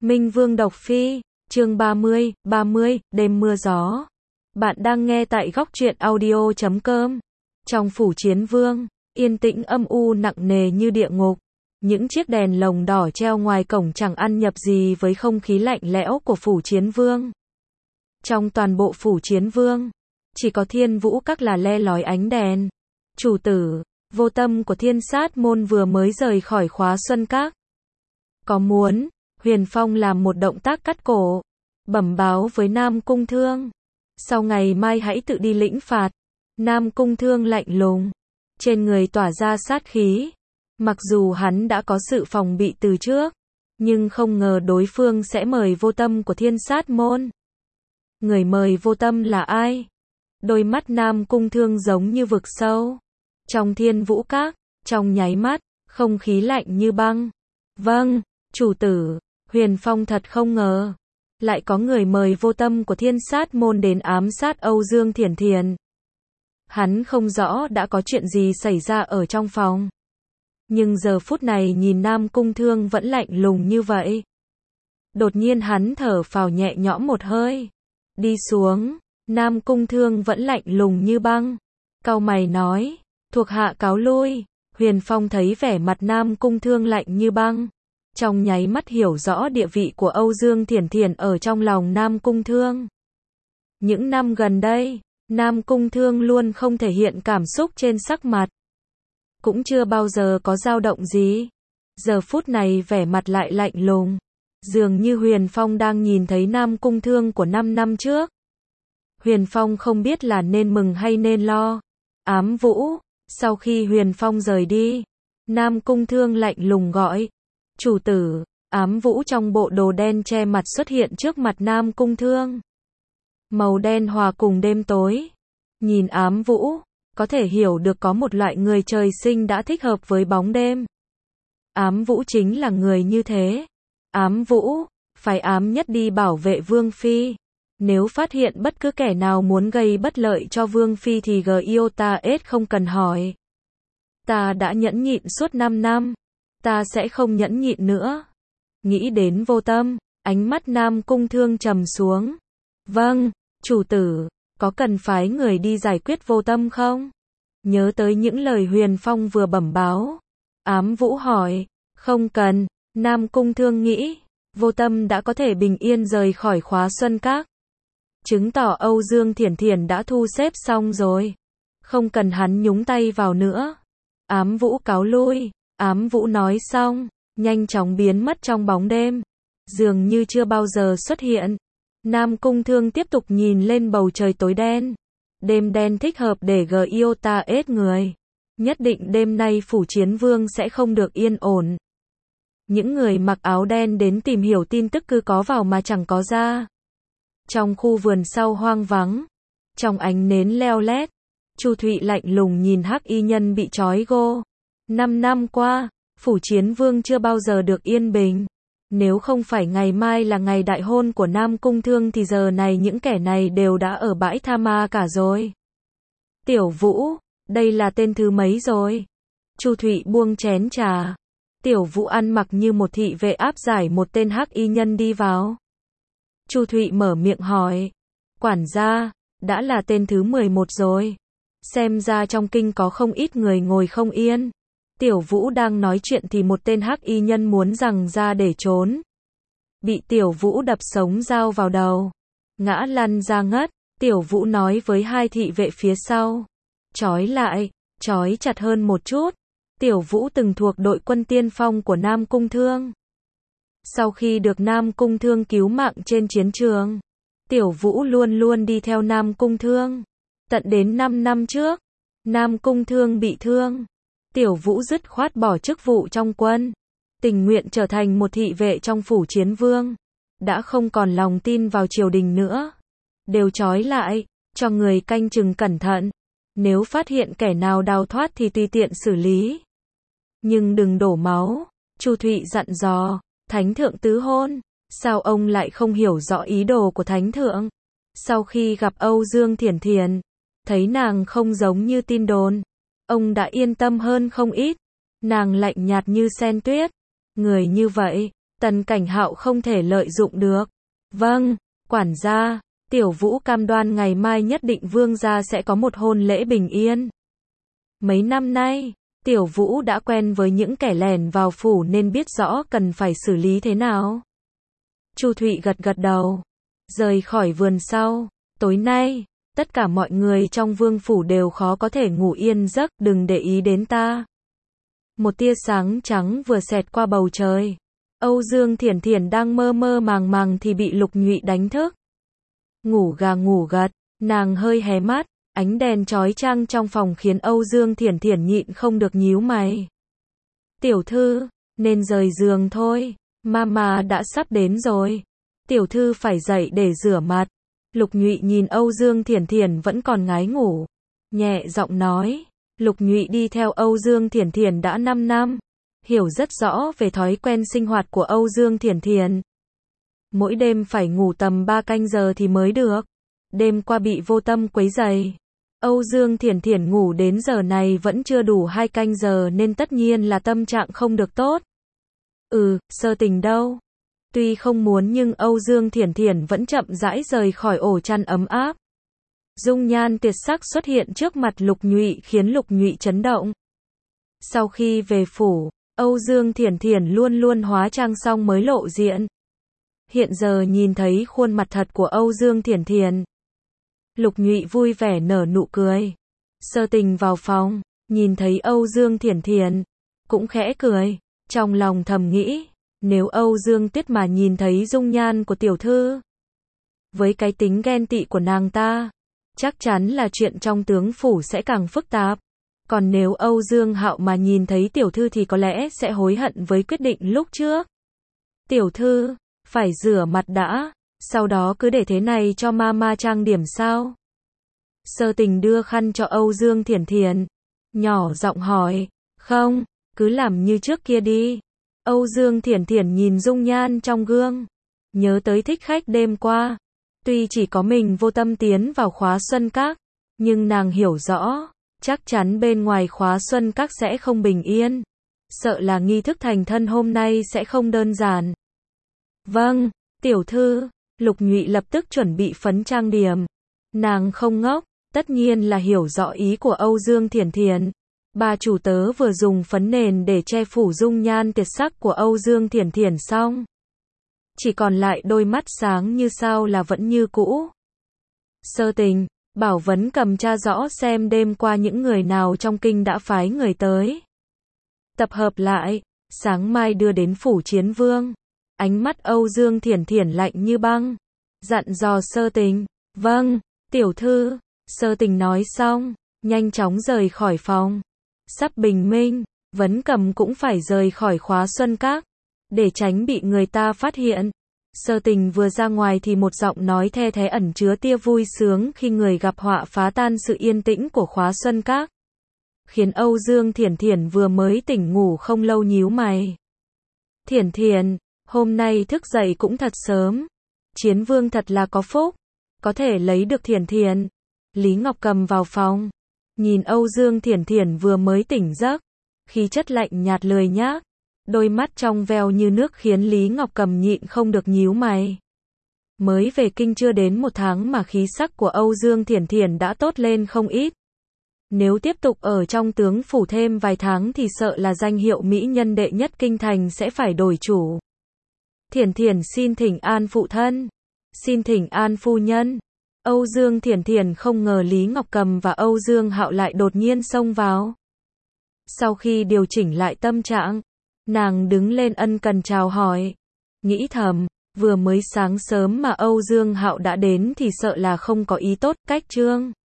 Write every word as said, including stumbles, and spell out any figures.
Minh Vương độc phi, chương ba mươi, ba mươi, đêm mưa gió. Bạn đang nghe tại góc truyện audio chấm com. Trong phủ Chiến Vương, yên tĩnh âm u nặng nề như địa ngục. Những chiếc đèn lồng đỏ treo ngoài cổng chẳng ăn nhập gì với không khí lạnh lẽo của phủ Chiến Vương. Trong toàn bộ phủ Chiến Vương, chỉ có Thiên Vũ Các là le lói ánh đèn. Chủ tử, Vô Tâm của Thiên Sát môn vừa mới rời khỏi Khóa Xuân Các. Có muốn, Huyền Phong làm một động tác cắt cổ, bẩm báo với Nam Cung Thương. Sau ngày mai hãy tự đi lĩnh phạt. Nam Cung Thương lạnh lùng, trên người tỏa ra sát khí. Mặc dù hắn đã có sự phòng bị từ trước, nhưng không ngờ đối phương sẽ mời Vô Tâm của Thiên Sát môn. Người mời Vô Tâm là ai? Đôi mắt Nam Cung Thương giống như vực sâu. Trong Thiên Vũ Các, trong nháy mắt, không khí lạnh như băng. Vâng, chủ tử. Huyền Phong thật không ngờ, lại có người mời Vô Tâm của Thiên Sát môn đến ám sát Âu Dương Thiển Thiền. Hắn không rõ đã có chuyện gì xảy ra ở trong phòng, nhưng giờ phút này nhìn Nam Cung Thương vẫn lạnh lùng như vậy. Đột nhiên hắn thở phào nhẹ nhõm một hơi. Đi xuống. Nam Cung Thương vẫn lạnh lùng như băng. Cau mày nói, thuộc hạ cáo lui. Huyền Phong thấy vẻ mặt Nam Cung Thương lạnh như băng, trong nháy mắt hiểu rõ địa vị của Âu Dương Thiển Thiền ở trong lòng Nam Cung Thương. Những năm gần đây, Nam Cung Thương luôn không thể hiện cảm xúc trên sắc mặt, cũng chưa bao giờ có dao động gì. Giờ phút này vẻ mặt lại lạnh lùng, dường như Huyền Phong đang nhìn thấy Nam Cung Thương của năm năm trước. Huyền Phong không biết là nên mừng hay nên lo. Ám Vũ, sau khi Huyền Phong rời đi, Nam Cung Thương lạnh lùng gọi, chủ tử. Ám Vũ trong bộ đồ đen che mặt xuất hiện trước mặt Nam Cung Thương. Màu đen hòa cùng đêm tối. Nhìn Ám Vũ, có thể hiểu được có một loại người trời sinh đã thích hợp với bóng đêm. Ám Vũ chính là người như thế. Ám Vũ, phải ám nhất đi bảo vệ Vương Phi. Nếu phát hiện bất cứ kẻ nào muốn gây bất lợi cho Vương Phi thì giê i o ta ét không cần hỏi. Ta đã nhẫn nhịn suốt năm năm. Ta sẽ không nhẫn nhịn nữa. Nghĩ đến Vô Tâm, ánh mắt Nam Cung Thương trầm xuống. Vâng, chủ tử, có cần phái người đi giải quyết Vô Tâm không? Nhớ tới những lời Huyền Phong vừa bẩm báo. Ám Vũ hỏi, không cần. Nam Cung Thương nghĩ, Vô Tâm đã có thể bình yên rời khỏi Khóa Xuân Các, chứng tỏ Âu Dương Thiển Thiền đã thu xếp xong rồi, không cần hắn nhúng tay vào nữa. Ám Vũ cáo lui. Ám Vũ nói xong, nhanh chóng biến mất trong bóng đêm, dường như chưa bao giờ xuất hiện. Nam Cung Thương tiếp tục nhìn lên bầu trời tối đen. Đêm đen thích hợp để giê i o ta ét người. Nhất định đêm nay phủ Chiến Vương sẽ không được yên ổn. Những người mặc áo đen đến tìm hiểu tin tức cứ có vào mà chẳng có ra. Trong khu vườn sau hoang vắng, trong ánh nến leo lét, Chu Thụy lạnh lùng nhìn hắc y nhân bị trói gô. Năm năm qua, phủ Chiến Vương chưa bao giờ được yên bình. Nếu không phải ngày mai là ngày đại hôn của Nam Cung Thương thì giờ này những kẻ này đều đã ở bãi tha ma cả rồi. Tiểu Vũ, đây là tên thứ mấy rồi? Chu Thụy buông chén trà. Tiểu Vũ ăn mặc như một thị vệ áp giải một tên hắc y nhân đi vào. Chu Thụy mở miệng hỏi, quản gia, đã là tên thứ mười một rồi. Xem ra trong kinh có không ít người ngồi không yên. Tiểu Vũ đang nói chuyện thì một tên hắc y nhân muốn giằng ra để trốn. Bị Tiểu Vũ đập sống dao vào đầu, ngã lăn ra ngất. Tiểu Vũ nói với hai thị vệ phía sau, trói lại, trói chặt hơn một chút. Tiểu Vũ từng thuộc đội quân tiên phong của Nam Cung Thương. Sau khi được Nam Cung Thương cứu mạng trên chiến trường, Tiểu Vũ luôn luôn đi theo Nam Cung Thương. Tận đến năm năm trước, Nam Cung Thương bị thương, Tiểu Vũ dứt khoát bỏ chức vụ trong quân, tình nguyện trở thành một thị vệ trong phủ Chiến Vương. Đã không còn lòng tin vào triều đình nữa. Đều trói lại, cho người canh chừng cẩn thận. Nếu phát hiện kẻ nào đào thoát thì tùy tiện xử lý. Nhưng đừng đổ máu. Chu Thụy dặn dò, Thánh thượng tứ hôn, sao ông lại không hiểu rõ ý đồ của Thánh thượng? Sau khi gặp Âu Dương Thiển Thiền, thấy nàng không giống như tin đồn, ông đã yên tâm hơn không ít. Nàng lạnh nhạt như sen tuyết. Người như vậy, Tần Cảnh Hạo không thể lợi dụng được. Vâng, quản gia, Tiểu Vũ cam đoan ngày mai nhất định Vương gia sẽ có một hôn lễ bình yên. Mấy năm nay, Tiểu Vũ đã quen với những kẻ lẻn vào phủ nên biết rõ cần phải xử lý thế nào. Chu Thụy gật gật đầu, rời khỏi vườn sau. Tối nay, tất cả mọi người trong vương phủ đều khó có thể ngủ yên giấc, đừng để ý đến ta. Một tia sáng trắng vừa xẹt qua bầu trời. Âu Dương Thiển Thiển đang mơ mơ màng màng thì bị Lục Nhụy đánh thức. Ngủ gà ngủ gật, nàng hơi hé mắt, ánh đèn chói chang trong phòng khiến Âu Dương Thiển Thiển nhịn không được nhíu mày. Tiểu thư, nên rời giường thôi, mama đã sắp đến rồi. Tiểu thư phải dậy để rửa mặt. Lục Nhụy nhìn Âu Dương Thiển Thiển vẫn còn ngái ngủ, nhẹ giọng nói. Lục Nhụy đi theo Âu Dương Thiển Thiển đã năm năm, hiểu rất rõ về thói quen sinh hoạt của Âu Dương Thiển Thiển. Mỗi đêm phải ngủ tầm ba canh giờ thì mới được. Đêm qua bị Vô Tâm quấy rầy. Âu Dương Thiển Thiển ngủ đến giờ này vẫn chưa đủ hai canh giờ nên tất nhiên là tâm trạng không được tốt. Ừ, Sơ Tình đâu? Tuy không muốn nhưng Âu Dương Thiển Thiển vẫn chậm rãi rời khỏi ổ chăn ấm áp. Dung nhan tuyệt sắc xuất hiện trước mặt Lục Nhụy khiến Lục Nhụy chấn động. Sau khi về phủ, Âu Dương Thiển Thiển luôn luôn hóa trang xong mới lộ diện. Hiện giờ nhìn thấy khuôn mặt thật của Âu Dương Thiển Thiển, Lục Nhụy vui vẻ nở nụ cười. Sơ Tình vào phòng, nhìn thấy Âu Dương Thiển Thiển, cũng khẽ cười, trong lòng thầm nghĩ, nếu Âu Dương Tuyết mà nhìn thấy dung nhan của tiểu thư, với cái tính ghen tị của nàng ta, chắc chắn là chuyện trong tướng phủ sẽ càng phức tạp. Còn nếu Âu Dương Hạo mà nhìn thấy tiểu thư thì có lẽ sẽ hối hận với quyết định lúc trước. Tiểu thư, phải rửa mặt đã, sau đó cứ để thế này cho mama trang điểm sao? Sơ Tình đưa khăn cho Âu Dương Thiển Thiển, nhỏ giọng hỏi. Không, cứ làm như trước kia đi. Âu Dương Thiển Thiển nhìn dung nhan trong gương, nhớ tới thích khách đêm qua. Tuy chỉ có mình Vô Tâm tiến vào Khóa Xuân Các, nhưng nàng hiểu rõ, chắc chắn bên ngoài Khóa Xuân Các sẽ không bình yên. Sợ là nghi thức thành thân hôm nay sẽ không đơn giản. Vâng, tiểu thư. Lục Nhụy lập tức chuẩn bị phấn trang điểm. Nàng không ngốc, tất nhiên là hiểu rõ ý của Âu Dương Thiển Thiển. Bà chủ tớ vừa dùng phấn nền để che phủ dung nhan tuyệt sắc của Âu Dương Thiển Thiển xong, chỉ còn lại đôi mắt sáng như sao là vẫn như cũ. Sơ Tình, bảo Vấn Cầm tra rõ xem đêm qua những người nào trong kinh đã phái người tới. Tập hợp lại, sáng mai đưa đến phủ Chiến Vương. Ánh mắt Âu Dương Thiển Thiển lạnh như băng, dặn dò Sơ Tình. Vâng, tiểu thư. Sơ Tình nói xong, nhanh chóng rời khỏi phòng. Sắp bình minh, Vấn Cầm cũng phải rời khỏi Khóa Xuân Các, để tránh bị người ta phát hiện. Sơ Tình vừa ra ngoài thì một giọng nói the thé ẩn chứa tia vui sướng khi người gặp họa phá tan sự yên tĩnh của Khóa Xuân Các, khiến Âu Dương Thiển Thiển vừa mới tỉnh ngủ không lâu nhíu mày. Thiển Thiển, hôm nay thức dậy cũng thật sớm. Chiến Vương thật là có phúc, có thể lấy được Thiển Thiển. Lý Ngọc Cầm vào phòng, nhìn Âu Dương Thiển Thiển vừa mới tỉnh giấc, khí chất lạnh nhạt lười nhác, đôi mắt trong veo như nước khiến Lý Ngọc Cầm nhịn không được nhíu mày. Mới về kinh chưa đến một tháng mà khí sắc của Âu Dương Thiển Thiển đã tốt lên không ít. Nếu tiếp tục ở trong tướng phủ thêm vài tháng thì sợ là danh hiệu mỹ nhân đệ nhất kinh thành sẽ phải đổi chủ. Thiển Thiển xin thỉnh an phụ thân, xin thỉnh an phu nhân. Âu Dương Thiển Thiển không ngờ Lý Ngọc Cầm và Âu Dương Hạo lại đột nhiên xông vào. Sau khi điều chỉnh lại tâm trạng, nàng đứng lên ân cần chào hỏi, nghĩ thầm, vừa mới sáng sớm mà Âu Dương Hạo đã đến thì sợ là không có ý tốt, cách trương.